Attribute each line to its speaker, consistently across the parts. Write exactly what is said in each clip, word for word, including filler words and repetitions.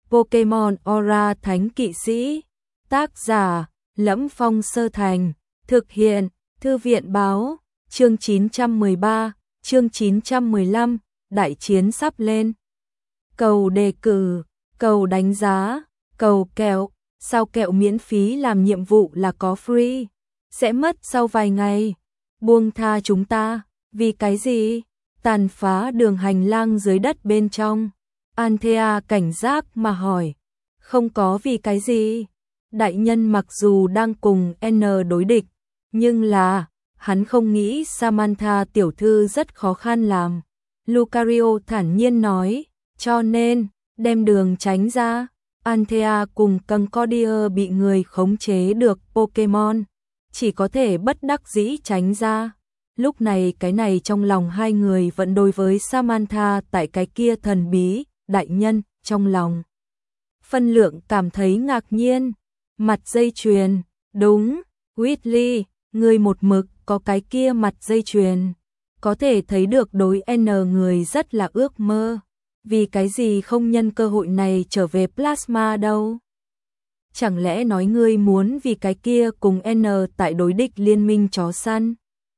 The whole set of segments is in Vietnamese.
Speaker 1: Pokemon Aura Thánh Kỵ Sĩ. Tác giả: Lẫm Phong Sơ Thành. Thực hiện: Thư viện Báo. Chương chín trăm mười ba, chương chín trăm mười lăm, đại chiến sắp lên. Cầu đề cử, cầu đánh giá, cầu kẹo. Sao kẹo miễn phí làm nhiệm vụ là có free? Sẽ mất sau vài ngày. Buông tha chúng ta. Vì cái gì? Tàn phá đường hành lang dưới đất bên trong. Anthea cảnh giác mà hỏi. Không có vì cái gì. Đại nhân mặc dù đang cùng N đối địch, nhưng là, hắn không nghĩ Samantha tiểu thư rất khó khăn làm. Lucario thản nhiên nói, cho nên, đem đường tránh ra. Anthea cùng Concordia bị người khống chế được Pokemon, chỉ có thể bất đắc dĩ tránh ra. Lúc này cái này trong lòng hai người vẫn đối với Samantha tại cái kia thần bí, đại nhân, trong lòng. Phân lượng cảm thấy ngạc nhiên. Mặt dây chuyền, đúng, Whitley, người một mực có cái kia mặt dây chuyền. Có thể thấy được đối N người rất là ước mơ. Vì cái gì không nhân cơ hội này trở về Plasma đâu? Chẳng lẽ nói ngươi muốn vì cái kia cùng N tại đối địch liên minh chó săn?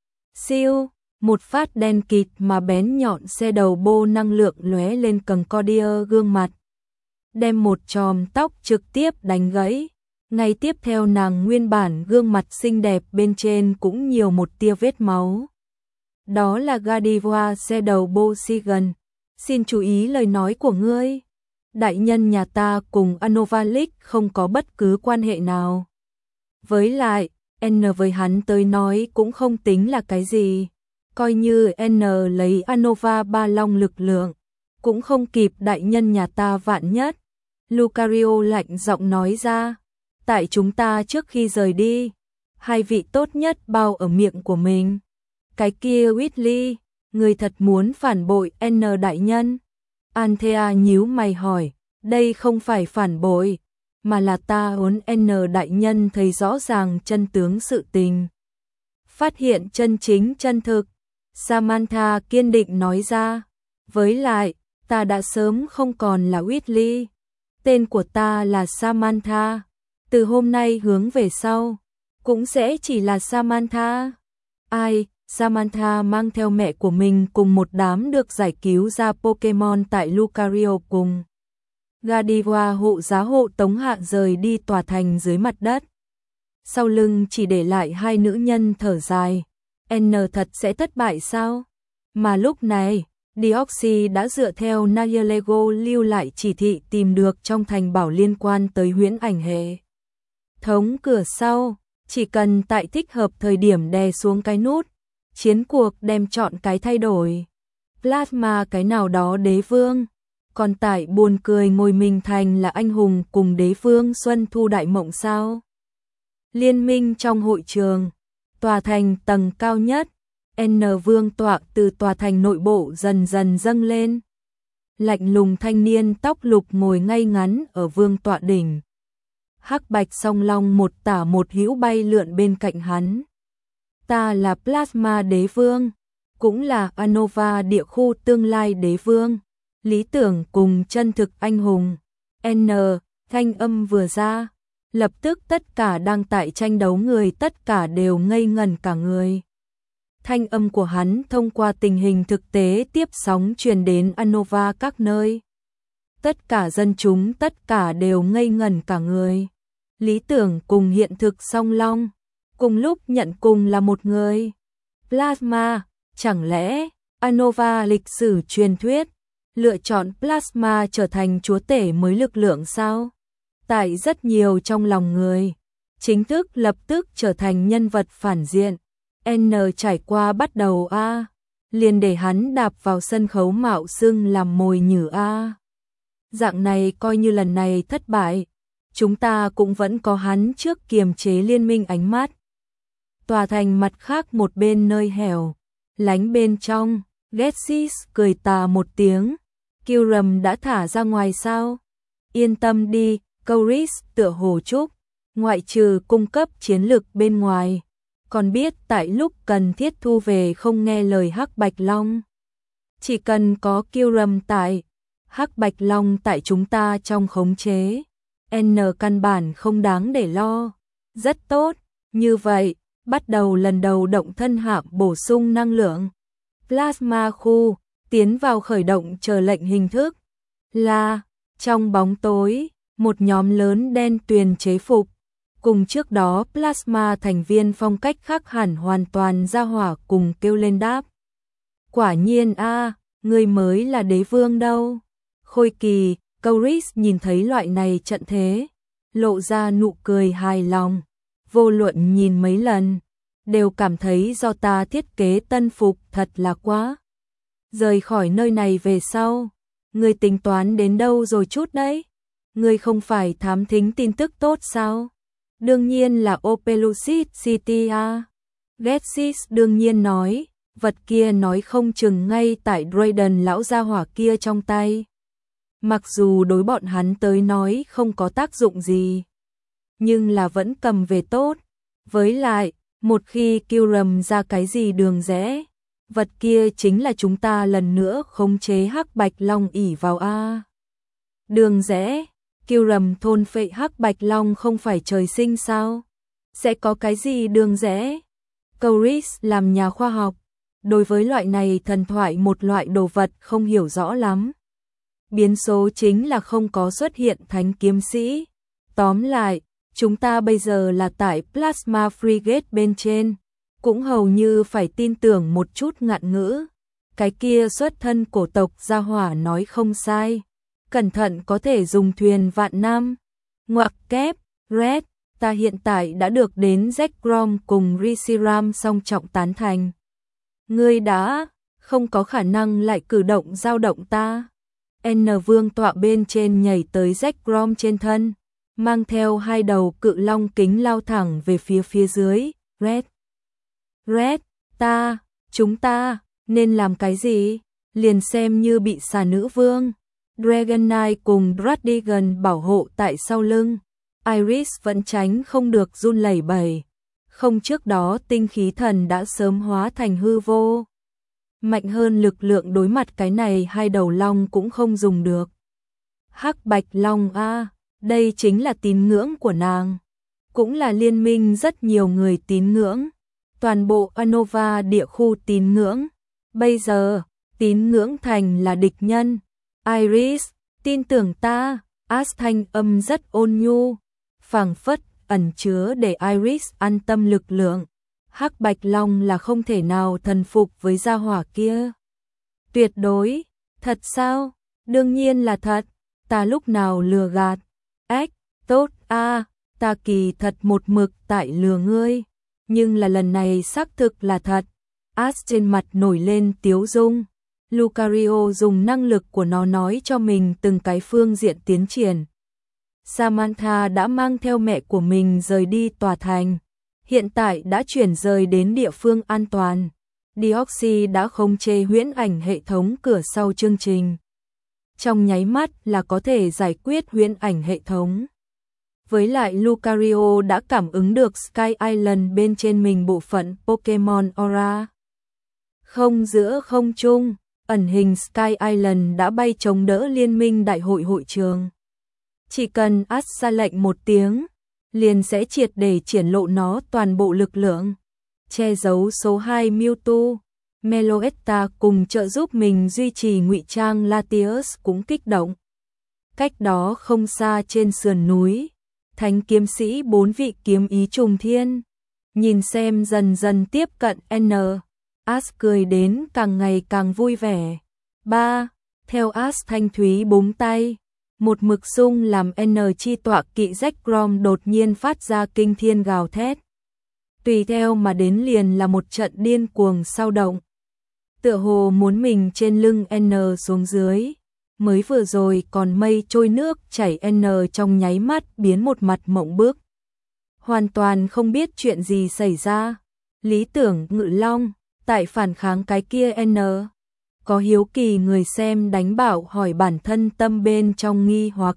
Speaker 1: Siêu, một phát đen kịt mà bén nhọn xe đầu bô năng lượng lóe lên Concordia gương mặt. Đem một chòm tóc trực tiếp đánh gãy. Ngay tiếp theo nàng nguyên bản gương mặt xinh đẹp bên trên cũng nhiều một tia vết máu. Đó là Godiva xe đầu bô Sigan. Xin chú ý lời nói của ngươi. Đại nhân nhà ta cùng Unova League không có bất cứ quan hệ nào. Với lại, N với hắn tới nói cũng không tính là cái gì. Coi như N lấy Unova ba long lực lượng, cũng không kịp đại nhân nhà ta vạn nhất. Lucario lạnh giọng nói ra. Tại chúng ta trước khi rời đi, hai vị tốt nhất bao ở miệng của mình. Cái kia Whitley, người thật muốn phản bội N đại nhân? Anthea nhíu mày hỏi, đây không phải phản bội, mà là ta muốn N đại nhân thấy rõ ràng chân tướng sự tình. Phát hiện chân chính chân thực, Samantha kiên định nói ra. Với lại, ta đã sớm không còn là Whitley. Tên của ta là Samantha. Từ hôm nay hướng về sau, cũng sẽ chỉ là Samantha. Ai? Samantha mang theo mẹ của mình cùng một đám được giải cứu ra Pokemon tại Lucario cùng Godiva hộ giá hộ tống hạ rời đi tòa thành dưới mặt đất. Sau lưng chỉ để lại hai nữ nhân thở dài. N thật sẽ thất bại sao? Mà lúc này, Deoxy đã dựa theo Nayalego lưu lại chỉ thị tìm được trong thành bảo liên quan tới huyễn ảnh hệ thống cửa sau, chỉ cần tại thích hợp thời điểm đè xuống cái nút, chiến cuộc đem chọn cái thay đổi. Plasma cái nào đó đế vương, còn tại buồn cười ngồi mình thành là anh hùng cùng đế vương Xuân Thu đại mộng sao? Liên minh trong hội trường, tòa thành tầng cao nhất, N vương tọa từ tòa thành nội bộ dần dần dâng lên. Lạnh lùng thanh niên tóc lục ngồi ngay ngắn ở vương tọa đỉnh. Hắc bạch song long một tả một hữu bay lượn bên cạnh hắn. Ta là Plasma đế vương, cũng là Unova địa khu tương lai đế vương, lý tưởng cùng chân thực anh hùng. N, thanh âm vừa ra, lập tức tất cả đang tại tranh đấu người tất cả đều ngây ngẩn cả người. Thanh âm của hắn thông qua tình hình thực tế tiếp sóng truyền đến Unova các nơi. Tất cả dân chúng tất cả đều ngây ngẩn cả người. Lý tưởng cùng hiện thực song long, cùng lúc nhận cùng là một người. Plasma, chẳng lẽ Unova lịch sử truyền thuyết lựa chọn Plasma trở thành chúa tể mới lực lượng sao? Tại rất nhiều trong lòng người, chính thức lập tức trở thành nhân vật phản diện. N trải qua bắt đầu A, liền để hắn đạp vào sân khấu mạo xưng làm mồi nhử A. Dạng này coi như lần này thất bại, chúng ta cũng vẫn có hắn trước kiềm chế liên minh ánh mắt. Tòa thành mặt khác một bên nơi hẻo lánh bên trong, Getsis cười tà một tiếng. Kyurem đã thả ra ngoài sao? Yên tâm đi, Couris tựa hồ chúc, ngoại trừ cung cấp chiến lực bên ngoài, còn biết tại lúc cần thiết thu về không nghe lời Hắc Bạch Long. Chỉ cần có Kyurem tại, Hắc Bạch Long tại chúng ta trong khống chế. N căn bản không đáng để lo. Rất tốt, như vậy, bắt đầu lần đầu động thân hạm bổ sung năng lượng. Plasma khu, tiến vào khởi động chờ lệnh hình thức. Là, trong bóng tối, một nhóm lớn đen tuyền chế phục. Cùng trước đó plasma thành viên phong cách khác hẳn hoàn toàn ra hỏa cùng kêu lên đáp. Quả nhiên a, à, người mới là đế vương đâu. Khôi Kỳ, Cauris nhìn thấy loại này trận thế, lộ ra nụ cười hài lòng. Vô luận nhìn mấy lần, đều cảm thấy do ta thiết kế tân phục thật là quá. Rời khỏi nơi này về sau, người tính toán đến đâu rồi chút đấy? Người không phải thám thính tin tức tốt sao? Đương nhiên là Opelucid City a. Getsis đương nhiên nói, vật kia nói không chừng ngay tại Drayden lão gia hỏa kia trong tay. Mặc dù đối bọn hắn tới nói không có tác dụng gì, nhưng là vẫn cầm về tốt. Với lại, một khi Kyurem ra cái gì đường rẽ, vật kia chính là chúng ta lần nữa khống chế Hắc Bạch Long ỷ vào a. Đường rẽ, Kyurem thôn phệ Hắc Bạch Long không phải trời sinh sao? Sẽ có cái gì đường rẽ? Cauris làm nhà khoa học, đối với loại này thần thoại một loại đồ vật không hiểu rõ lắm. Biến số chính là không có xuất hiện thánh kiếm sĩ. Tóm lại, chúng ta bây giờ là tại Plasma Frigate bên trên, cũng hầu như phải tin tưởng một chút ngạn ngữ. Cái kia xuất thân cổ tộc gia hỏa nói không sai. Cẩn thận có thể dùng thuyền vạn năm. Ngoặc kép, Red, ta hiện tại đã được đến Zekrom cùng Reshiram song trọng tán thành. Ngươi đã không có khả năng lại cử động dao động ta. N vương tọa bên trên nhảy tới Zekrom trên thân, mang theo hai đầu cự long kính lao thẳng về phía phía dưới. Red, Red, ta, chúng ta, nên làm cái gì? Liền xem như bị xà nữ vương Dragon Knight cùng Dradigan bảo hộ tại sau lưng. Iris vẫn tránh không được run lẩy bẩy. Không, trước đó tinh khí thần đã sớm hóa thành hư vô. Mạnh hơn lực lượng đối mặt cái này hai đầu long cũng không dùng được. Hắc Bạch Long a, à, đây chính là tín ngưỡng của nàng. Cũng là liên minh rất nhiều người tín ngưỡng. Toàn bộ Anova địa khu tín ngưỡng. Bây giờ, tín ngưỡng thành là địch nhân. Iris, tin tưởng ta. Ash thanh âm rất ôn nhu, phảng phất ẩn chứa để Iris an tâm lực lượng. Hắc Bạch Long là không thể nào thần phục với gia hỏa kia. Tuyệt đối, thật sao? Đương nhiên là thật, ta lúc nào lừa gạt. Ếch, tốt a, à, ta kỳ thật một mực tại lừa ngươi, nhưng là lần này xác thực là thật. Ash trên mặt nổi lên tiếu dung. Lucario dùng năng lực của nó nói cho mình từng cái phương diện tiến triển. Samantha đã mang theo mẹ của mình rời đi tòa thành, hiện tại đã chuyển rời đến địa phương an toàn. Deoxy đã khống chế huyễn ảnh hệ thống cửa sau chương trình. Trong nháy mắt là có thể giải quyết huyễn ảnh hệ thống. Với lại Lucario đã cảm ứng được Sky Island bên trên mình bộ phận Pokemon Aura. Không, giữa không trung, ẩn hình Sky Island đã bay chống đỡ liên minh đại hội hội trường. Chỉ cần Ash ra lệnh một tiếng, liền sẽ triệt để triển lộ nó toàn bộ lực lượng. Che giấu số hai Mewtwo, Meloetta cùng trợ giúp mình duy trì ngụy trang Latios cũng kích động. Cách đó không xa trên sườn núi, thánh kiếm sĩ bốn vị kiếm ý trùng thiên, nhìn xem dần dần tiếp cận N. Ash cười đến càng ngày càng vui vẻ. Ba, theo Ash thanh thúy búng tay, một mực sung làm N chi tọa kỵ Zekrom đột nhiên phát ra kinh thiên gào thét. Tùy theo mà đến liền là một trận điên cuồng sao động. Tựa hồ muốn mình trên lưng N xuống dưới. Mới vừa rồi còn mây trôi nước chảy N trong nháy mắt biến một mặt mộng bức. Hoàn toàn không biết chuyện gì xảy ra. Lý tưởng ngự long, tại phản kháng cái kia N. Có hiếu kỳ người xem đánh bảo hỏi bản thân tâm bên trong nghi hoặc.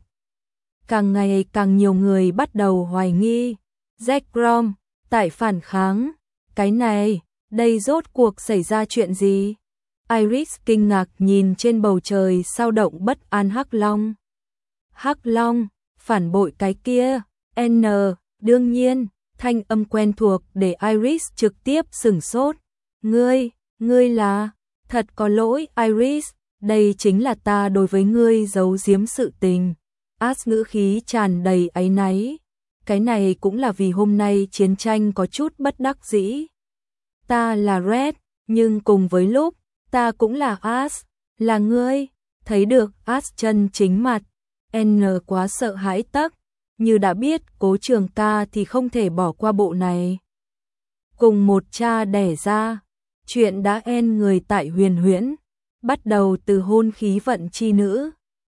Speaker 1: Càng ngày càng nhiều người bắt đầu hoài nghi. Zekrom, tại phản kháng. Cái này, đây rốt cuộc xảy ra chuyện gì? Iris kinh ngạc nhìn trên bầu trời sao động bất an Hắc Long. Hắc Long, phản bội cái kia, N, đương nhiên, thanh âm quen thuộc để Iris trực tiếp sửng sốt. Ngươi, ngươi là, thật có lỗi Iris, đây chính là ta đối với ngươi giấu giếm sự tình. As ngữ khí tràn đầy áy náy. Cái này cũng là vì hôm nay chiến tranh có chút bất đắc dĩ. Ta là Red, nhưng cùng với lúc, ta cũng là As, là ngươi. Thấy được As chân chính mặt, N quá sợ hãi tắc, như đã biết Cố Trường Ca thì không thể bỏ qua bộ này. Cùng một cha đẻ ra, chuyện đã en người tại Huyền Huyễn, bắt đầu từ hôn khí vận chi nữ.